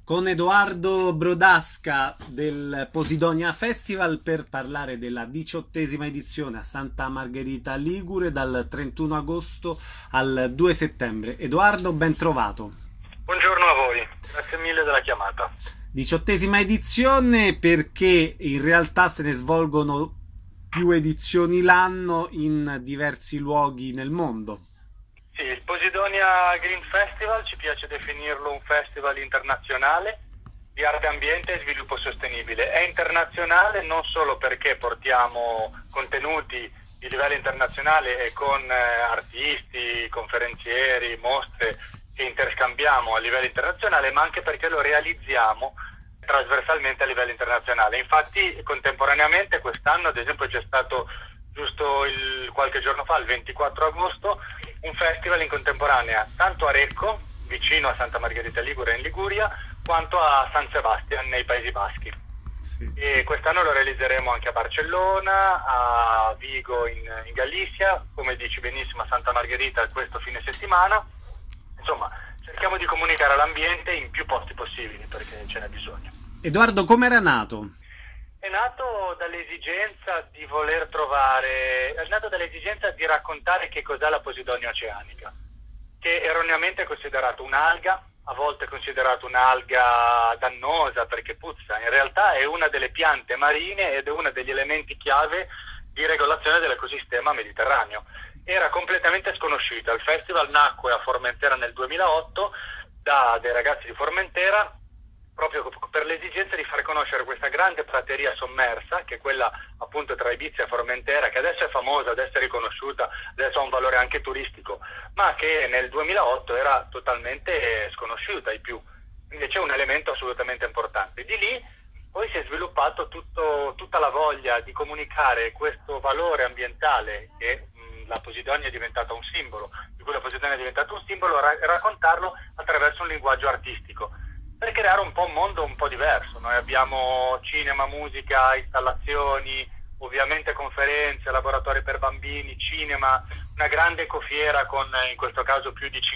con Edoardo Brodasca del Posidonia Festival per parlare della 18ª edizione a Santa Margherita Ligure dal 31 agosto al 2 settembre. Edoardo, ben trovato. Buongiorno a voi, grazie mille della chiamata. 18ª edizione perché in realtà se ne svolgono più edizioni l'anno in diversi luoghi nel mondo. Sì, il Posidonia Green Festival ci piace definirlo un festival internazionale di arte, ambiente e sviluppo sostenibile. È internazionale non solo perché portiamo contenuti di livello internazionale e con artisti, conferenzieri, mostre che interscambiamo a livello internazionale, ma anche perché lo realizziamo trasversalmente a livello internazionale. Infatti contemporaneamente quest'anno, ad esempio, c'è stato giusto qualche giorno fa, il 24 agosto, un festival in contemporanea tanto a Recco, vicino a Santa Margherita Ligure in Liguria, quanto a San Sebastian nei Paesi Baschi. E quest'anno lo realizzeremo anche a Barcellona, a Vigo in Gallicia, come dici benissimo a Santa Margherita questo fine settimana. Insomma, cerchiamo di comunicare all'ambiente in più posti possibili perché ce n'è bisogno. Edoardo, come era nato? È nato dall'esigenza di voler trovare, è nato dall'esigenza di raccontare che cos'è la Posidonia oceanica, che erroneamente è considerato un'alga, a volte è considerato un'alga dannosa perché puzza. In realtà è una delle piante marine ed è uno degli elementi chiave di regolazione dell'ecosistema mediterraneo. Era completamente sconosciuta. Il festival nacque a Formentera nel 2008 da dei ragazzi di Formentera, proprio per l'esigenza di far conoscere questa grande prateria sommersa, che è quella appunto tra Ibiza e Formentera, che adesso è famosa, adesso è riconosciuta, adesso ha un valore anche turistico, ma che nel 2008 era totalmente sconosciuta ai più. Invece è un elemento assolutamente importante. Di lì poi si è sviluppato tutta la voglia di comunicare questo valore ambientale che la Posidonia è diventata un simbolo, di cui la Posidonia è diventata un simbolo, e raccontarlo attraverso un linguaggio artistico, per creare un po' un mondo un po' diverso. Noi abbiamo cinema, musica, installazioni, ovviamente conferenze, laboratori per bambini, cinema, una grande ecofiera con in questo caso più di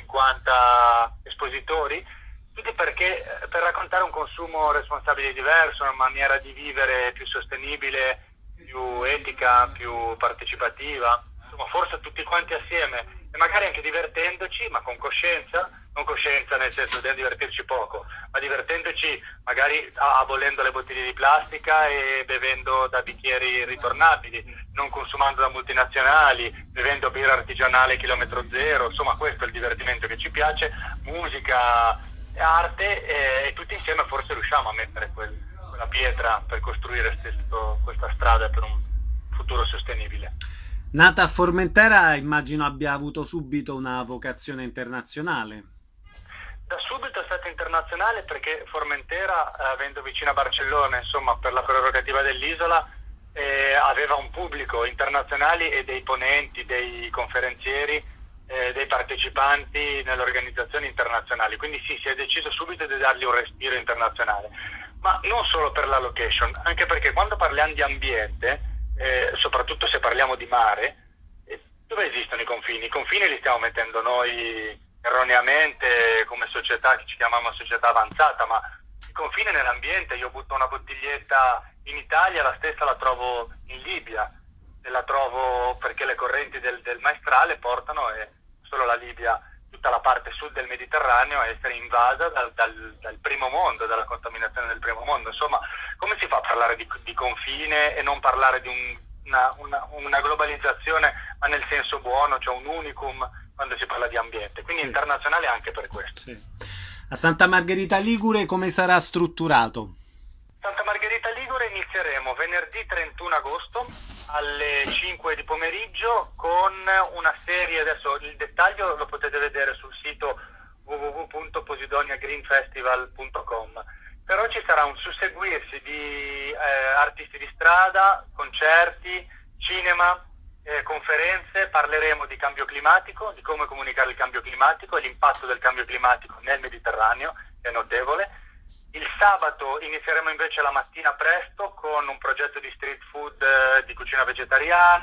50 espositori, tutto perché per raccontare un consumo responsabile diverso, una maniera di vivere più sostenibile, più etica, più partecipativa, insomma forse tutti quanti assieme e magari anche divertendoci, ma con coscienza, non coscienza nel senso di divertirci poco, ma divertendoci magari abolendo le bottiglie di plastica e bevendo da bicchieri ritornabili, non consumando da multinazionali, bevendo birra artigianale chilometro zero. Insomma, questo è il divertimento che ci piace, musica, arte, e tutti insieme forse riusciamo a mettere quella pietra per costruire questa strada per un futuro sostenibile. Nata a Formentera, immagino abbia avuto subito una vocazione internazionale. Da subito è stata internazionale perché Formentera, avendo vicino a Barcellona, insomma, per la prerogativa dell'isola, aveva un pubblico internazionale e dei ponenti, dei conferenzieri, dei partecipanti nelle organizzazioni internazionali. Quindi sì, si è deciso subito di dargli un respiro internazionale. Ma non solo per la location, anche perché quando parliamo di ambiente, soprattutto se parliamo di mare, dove esistono i confini? I confini li stiamo mettendo noi erroneamente come società che ci chiamiamo società avanzata, ma il confine nell'ambiente, io butto una bottiglietta in Italia, la stessa la trovo in Libia, e la trovo perché le correnti del maestrale portano solo la Libia, tutta la parte sud del Mediterraneo, a essere invasa dal primo mondo, dalla contaminazione del primo mondo. Insomma, come si fa a parlare di confine e non parlare di una globalizzazione, ma nel senso buono, cioè un unicum quando si parla di ambiente? Quindi sì, internazionale anche per questo. Sì. A Santa Margherita Ligure come sarà strutturato? Santa Margherita Ligure inizieremo venerdì 31 agosto alle 5 di pomeriggio con una serie, adesso il dettaglio lo potete vedere sul sito www.posidoniagreenfestival.com, però ci sarà un susseguirsi di artisti di strada, concerti, cinema, conferenze. Parleremo di cambio climatico, di come comunicare il cambio climatico e l'impatto del cambio climatico nel Mediterraneo, che è notevole. Il sabato inizieremo invece la mattina presto con un progetto di street food, di cucina vegetariana,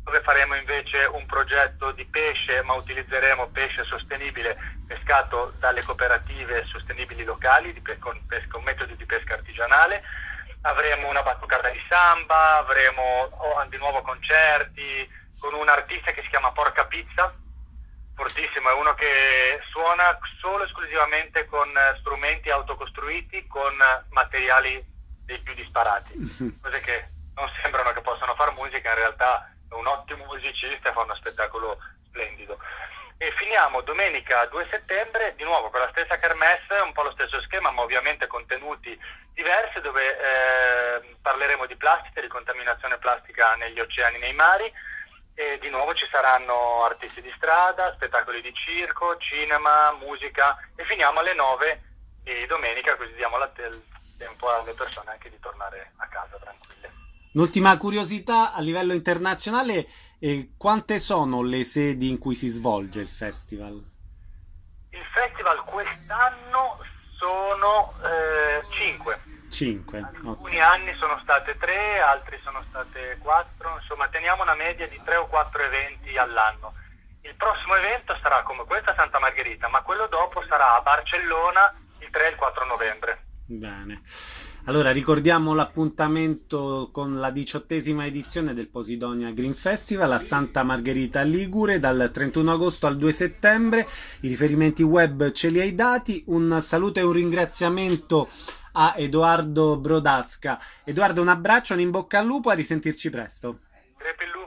dove faremo invece un progetto di pesce, ma utilizzeremo pesce sostenibile pescato dalle cooperative sostenibili locali con metodi di pesca artigianale. Avremo una batucata di samba, avremo di nuovo concerti con un artista che si chiama Porca Pizza, fortissimo, è uno che suona solo esclusivamente con strumenti autocostruiti, con materiali dei più disparati, cose che non sembrano che possano fare musica, in realtà è un ottimo musicista e fa uno spettacolo splendido. E finiamo domenica 2 settembre di nuovo con la stessa kermesse, un po' lo stesso schema, ma ovviamente contenuti diversi, dove parleremo di plastica, di contaminazione plastica negli oceani, nei mari, e di nuovo ci saranno artisti di strada, spettacoli di circo, cinema, musica, e finiamo alle 9 di domenica, così diamo il tempo alle persone anche di tornare a casa tranquille. Un'ultima curiosità a livello internazionale, quante sono le sedi in cui si svolge il festival? Il festival quest'anno sono 5. 5, Alcuni ok. anni sono state 3, altri sono state 4, insomma teniamo una media di 3 o 4 eventi all'anno. Il prossimo evento sarà come questo a Santa Margherita, ma quello dopo sarà a Barcellona il 3 e il 4 novembre. Bene. Allora ricordiamo l'appuntamento con la 18ª edizione del Posidonia Green Festival a Santa Margherita Ligure dal 31 agosto al 2 settembre. I riferimenti web ce li hai dati. Un saluto e un ringraziamento a Edoardo Brodasca. Edoardo, un abbraccio, un in bocca al lupo, a risentirci presto. Crepi il lupo.